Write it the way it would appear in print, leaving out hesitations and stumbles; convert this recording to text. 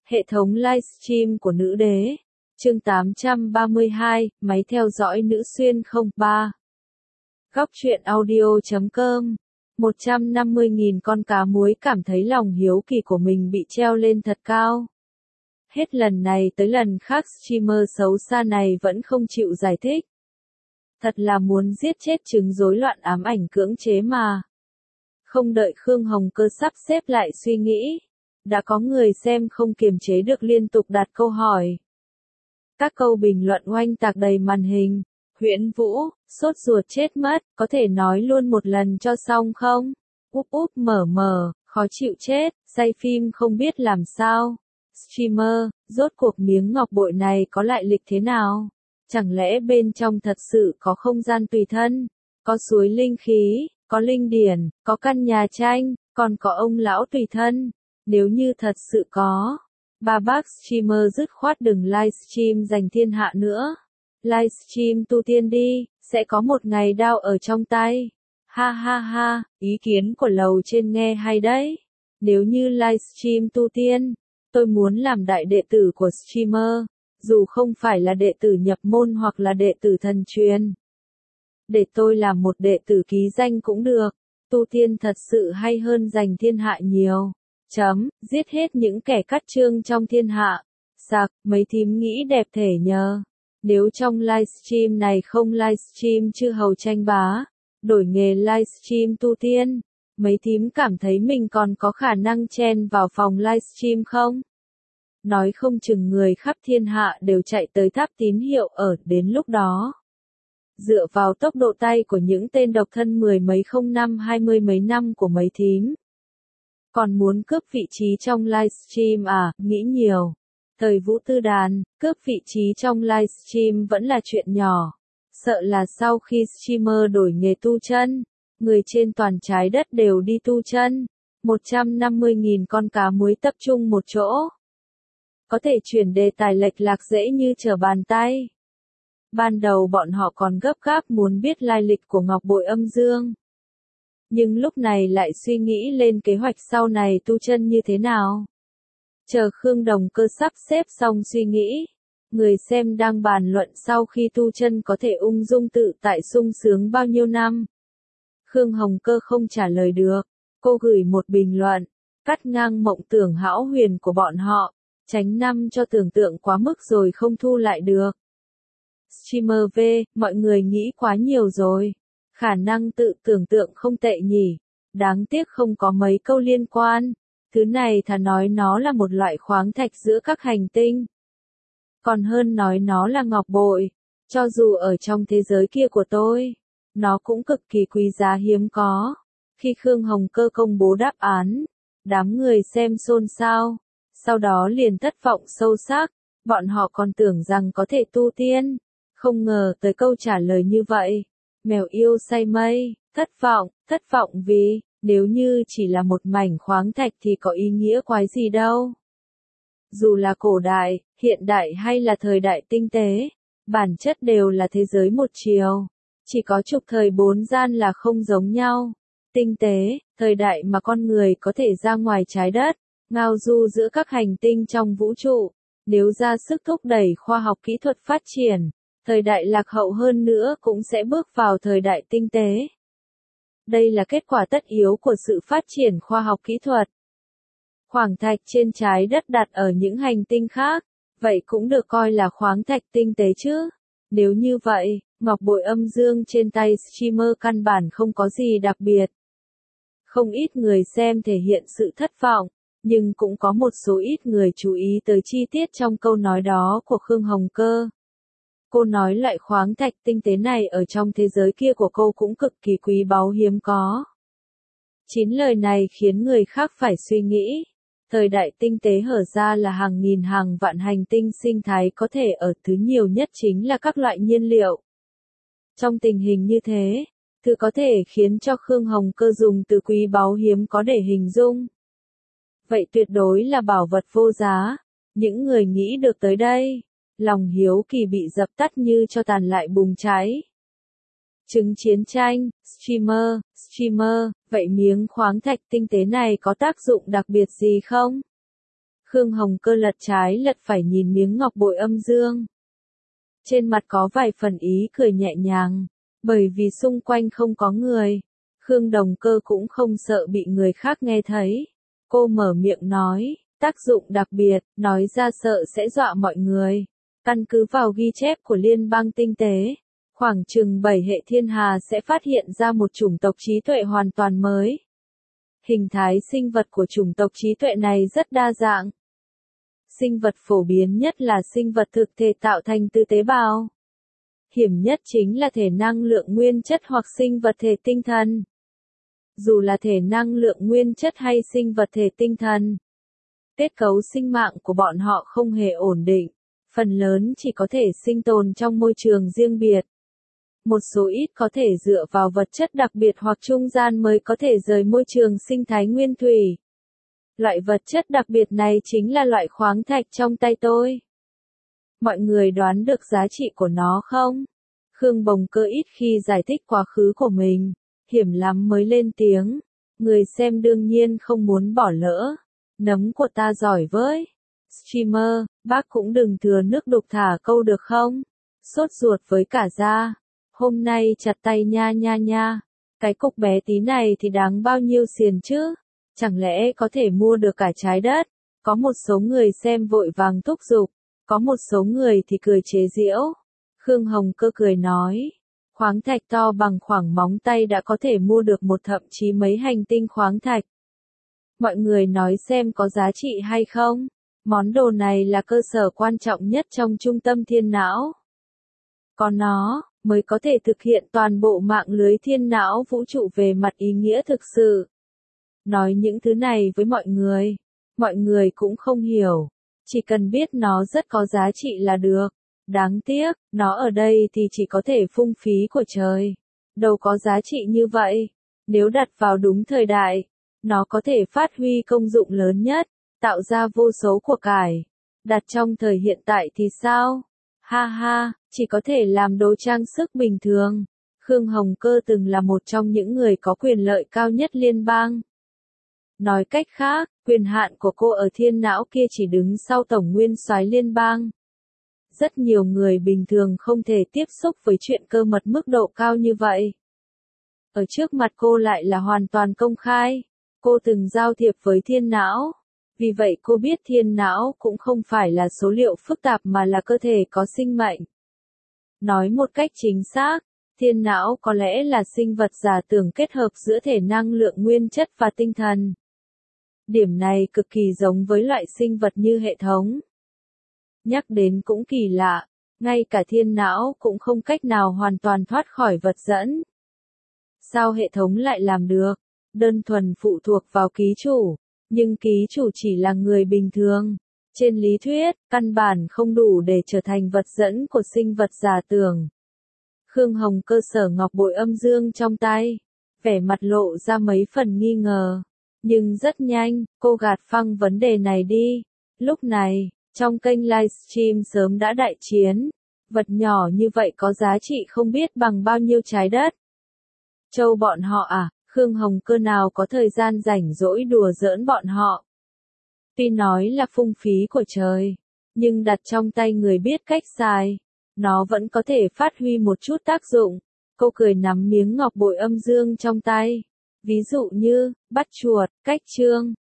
Hệ thống livestream của nữ đế. Chương 832, máy theo dõi nữ xuyên 03. Góc truyện audio.com. 150.000 con cá muối cảm thấy lòng hiếu kỳ của mình bị treo lên thật cao. Hết lần này tới lần khác streamer xấu xa này vẫn không chịu giải thích. Thật là muốn giết chết chứng rối loạn ám ảnh cưỡng chế mà. Không đợi Khương Hồng Cơ sắp xếp lại suy nghĩ. Đã có người xem không kiềm chế được liên tục đặt câu hỏi. Các câu bình luận oanh tạc đầy màn hình. Huyễn Vũ, sốt ruột chết mất, có thể nói luôn một lần cho xong không? Úp úp mở, khó chịu chết, say phim không biết làm sao. Streamer, rốt cuộc miếng ngọc bội này có lại lịch thế nào? Chẳng lẽ bên trong thật sự có không gian tùy thân? Có suối linh khí, có linh điển, có căn nhà tranh, còn có ông lão tùy thân? Nếu như thật sự có, ba bác streamer dứt khoát đừng livestream giành thiên hạ nữa. Livestream tu tiên đi, sẽ có một ngày đao ở trong tay. Ha ha ha, ý kiến của lầu trên nghe hay đấy. Nếu như livestream tu tiên, tôi muốn làm đại đệ tử của streamer, dù không phải là đệ tử nhập môn hoặc là đệ tử thần truyền. Để tôi làm một đệ tử ký danh cũng được, tu tiên thật sự hay hơn giành thiên hạ nhiều. Giết hết những kẻ cắt chương trong thiên hạ. Sạc, mấy thím nghĩ đẹp thể nhờ. Nếu trong livestream này không livestream chư hầu tranh bá, đổi nghề livestream tu tiên, mấy thím cảm thấy mình còn có khả năng chen vào phòng livestream không? Nói không chừng người khắp thiên hạ đều chạy tới tháp tín hiệu ở đến lúc đó. Dựa vào tốc độ tay của những tên độc thân 10 mấy không năm 20 mấy năm của mấy thím. Còn muốn cướp vị trí trong livestream à, nghĩ nhiều. Thời Vũ Tư Đàn, cướp vị trí trong livestream vẫn là chuyện nhỏ. Sợ là sau khi streamer đổi nghề tu chân, người trên toàn trái đất đều đi tu chân. 150.000 con cá muối tập trung một chỗ. Có thể chuyển đề tài lệch lạc dễ như trở bàn tay. Ban đầu bọn họ còn gấp gáp muốn biết lai lịch của ngọc bội âm dương. Nhưng lúc này lại suy nghĩ lên kế hoạch sau này tu chân như thế nào. Chờ Khương Đồng Cơ sắp xếp xong suy nghĩ. Người xem đang bàn luận sau khi tu chân có thể ung dung tự tại sung sướng bao nhiêu năm. Khương Hồng Cơ không trả lời được. Cô gửi một bình luận, cắt ngang mộng tưởng hão huyền của bọn họ. Tránh năm cho tưởng tượng quá mức rồi không thu lại được. Streamer V, mọi người nghĩ quá nhiều rồi. Khả năng tự tưởng tượng không tệ nhỉ. Đáng tiếc không có mấy câu liên quan. Thứ này thà nói nó là một loại khoáng thạch giữa các hành tinh. Còn hơn nói nó là ngọc bội. Cho dù ở trong thế giới kia của tôi, nó cũng cực kỳ quý giá hiếm có. Khi Khương Hồng Cơ công bố đáp án, đám người xem xôn xao. Sau đó liền thất vọng sâu sắc. Bọn họ còn tưởng rằng có thể tu tiên. Không ngờ tới câu trả lời như vậy. Mèo yêu say mây, thất vọng vì, nếu như chỉ là một mảnh khoáng thạch thì có ý nghĩa quái gì đâu. Dù là cổ đại, hiện đại hay là thời đại tinh tế, bản chất đều là thế giới một chiều. Chỉ có trục thời bốn gian là không giống nhau. Tinh tế, thời đại mà con người có thể ra ngoài trái đất, ngao du giữa các hành tinh trong vũ trụ. Nếu ra sức thúc đẩy khoa học kỹ thuật phát triển, thời đại lạc hậu hơn nữa cũng sẽ bước vào thời đại tinh tế. Đây là kết quả tất yếu của sự phát triển khoa học kỹ thuật. Khoáng thạch trên trái đất đặt ở những hành tinh khác, vậy cũng được coi là khoáng thạch tinh tế chứ. Nếu như vậy, ngọc bội âm dương trên tay streamer căn bản không có gì đặc biệt. Không ít người xem thể hiện sự thất vọng, nhưng cũng có một số ít người chú ý tới chi tiết trong câu nói đó của Khương Hồng Cơ. Cô nói loại khoáng thạch tinh tế này ở trong thế giới kia của cô cũng cực kỳ quý báu hiếm có. 9 lời này khiến người khác phải suy nghĩ. Thời đại tinh tế hở ra là hàng nghìn hàng vạn hành tinh sinh thái có thể ở thứ nhiều nhất chính là các loại nhiên liệu. Trong tình hình như thế, thứ có thể khiến cho Khương Hồng Cơ dùng từ quý báu hiếm có để hình dung. Vậy tuyệt đối là bảo vật vô giá. Những người nghĩ được tới đây, lòng hiếu kỳ bị dập tắt như cho tàn lại bùng cháy. Chứng chiến tranh, streamer, vậy miếng khoáng thạch tinh tế này có tác dụng đặc biệt gì không? Khương Hồng Cơ lật trái lật phải nhìn miếng ngọc bội âm dương. Trên mặt có vài phần ý cười nhẹ nhàng, bởi vì xung quanh không có người. Khương Đồng Cơ cũng không sợ bị người khác nghe thấy. Cô mở miệng nói, tác dụng đặc biệt, nói ra sợ sẽ dọa mọi người. Căn cứ vào ghi chép của Liên bang tinh tế, khoảng chừng 7 hệ thiên hà sẽ phát hiện ra một chủng tộc trí tuệ hoàn toàn mới. Hình thái sinh vật của chủng tộc trí tuệ này rất đa dạng. Sinh vật phổ biến nhất là sinh vật thực thể tạo thành từ tế bào. Hiểm nhất chính là thể năng lượng nguyên chất hoặc sinh vật thể tinh thần. Dù là thể năng lượng nguyên chất hay sinh vật thể tinh thần, kết cấu sinh mạng của bọn họ không hề ổn định, phần lớn chỉ có thể sinh tồn trong môi trường riêng biệt. Một số ít có thể dựa vào vật chất đặc biệt hoặc trung gian mới có thể rời môi trường sinh thái nguyên thủy. Loại vật chất đặc biệt này chính là loại khoáng thạch trong tay tôi. Mọi người đoán được giá trị của nó không? Khương Bồng Cơ ít khi giải thích quá khứ của mình, hiểm lắm mới lên tiếng. Người xem đương nhiên không muốn bỏ lỡ. Nấm của ta giỏi với. Streamer, bác cũng đừng thừa nước đục thả câu được không? Sốt ruột với cả da. Hôm nay chặt tay nha nha nha. Cái cục bé tí này thì đáng bao nhiêu xiền chứ? Chẳng lẽ có thể mua được cả trái đất? Có một số người xem vội vàng thúc giục, có một số người thì cười chế giễu. Khương Hồng Cơ cười nói, khoáng thạch to bằng khoảng móng tay đã có thể mua được một thậm chí mấy hành tinh khoáng thạch. Mọi người nói xem có giá trị hay không? Món đồ này là cơ sở quan trọng nhất trong trung tâm thiên não. Có nó, mới có thể thực hiện toàn bộ mạng lưới thiên não vũ trụ về mặt ý nghĩa thực sự. Nói những thứ này với mọi người cũng không hiểu. Chỉ cần biết nó rất có giá trị là được. Đáng tiếc, nó ở đây thì chỉ có thể phung phí của trời. Đâu có giá trị như vậy. Nếu đặt vào đúng thời đại, nó có thể phát huy công dụng lớn nhất, tạo ra vô số của cải. Đặt trong thời hiện tại thì sao? Ha ha, chỉ có thể làm đồ trang sức bình thường. Khương Hồng Cơ từng là một trong những người có quyền lợi cao nhất liên bang. Nói cách khác, quyền hạn của cô ở thiên não kia chỉ đứng sau Tổng Nguyên soái liên bang. Rất nhiều người bình thường không thể tiếp xúc với chuyện cơ mật mức độ cao như vậy. Ở trước mặt cô lại là hoàn toàn công khai. Cô từng giao thiệp với thiên não. Vì vậy cô biết thiên não cũng không phải là số liệu phức tạp mà là cơ thể có sinh mệnh. Nói một cách chính xác, thiên não có lẽ là sinh vật giả tưởng kết hợp giữa thể năng lượng nguyên chất và tinh thần. Điểm này cực kỳ giống với loại sinh vật như hệ thống. Nhắc đến cũng kỳ lạ, ngay cả thiên não cũng không cách nào hoàn toàn thoát khỏi vật dẫn. Sao hệ thống lại làm được? Đơn thuần phụ thuộc vào ký chủ, nhưng ký chủ chỉ là người bình thường. Trên lý thuyết, căn bản không đủ để trở thành vật dẫn của sinh vật giả tưởng. Khương Hồng Cơ sở ngọc bội âm dương trong tay, vẻ mặt lộ ra mấy phần nghi ngờ. Nhưng rất nhanh, cô gạt phăng vấn đề này đi. Lúc này, trong kênh livestream sớm đã đại chiến. Vật nhỏ như vậy có giá trị không biết bằng bao nhiêu trái đất. Châu bọn họ à, Khương Hồng Cơ nào có thời gian rảnh rỗi đùa giỡn bọn họ. Tuy nói là phung phí của trời, nhưng đặt trong tay người biết cách xài, nó vẫn có thể phát huy một chút tác dụng. Cô cười nắm miếng ngọc bội âm dương trong tay. Ví dụ như, bắt chuột, cách chương,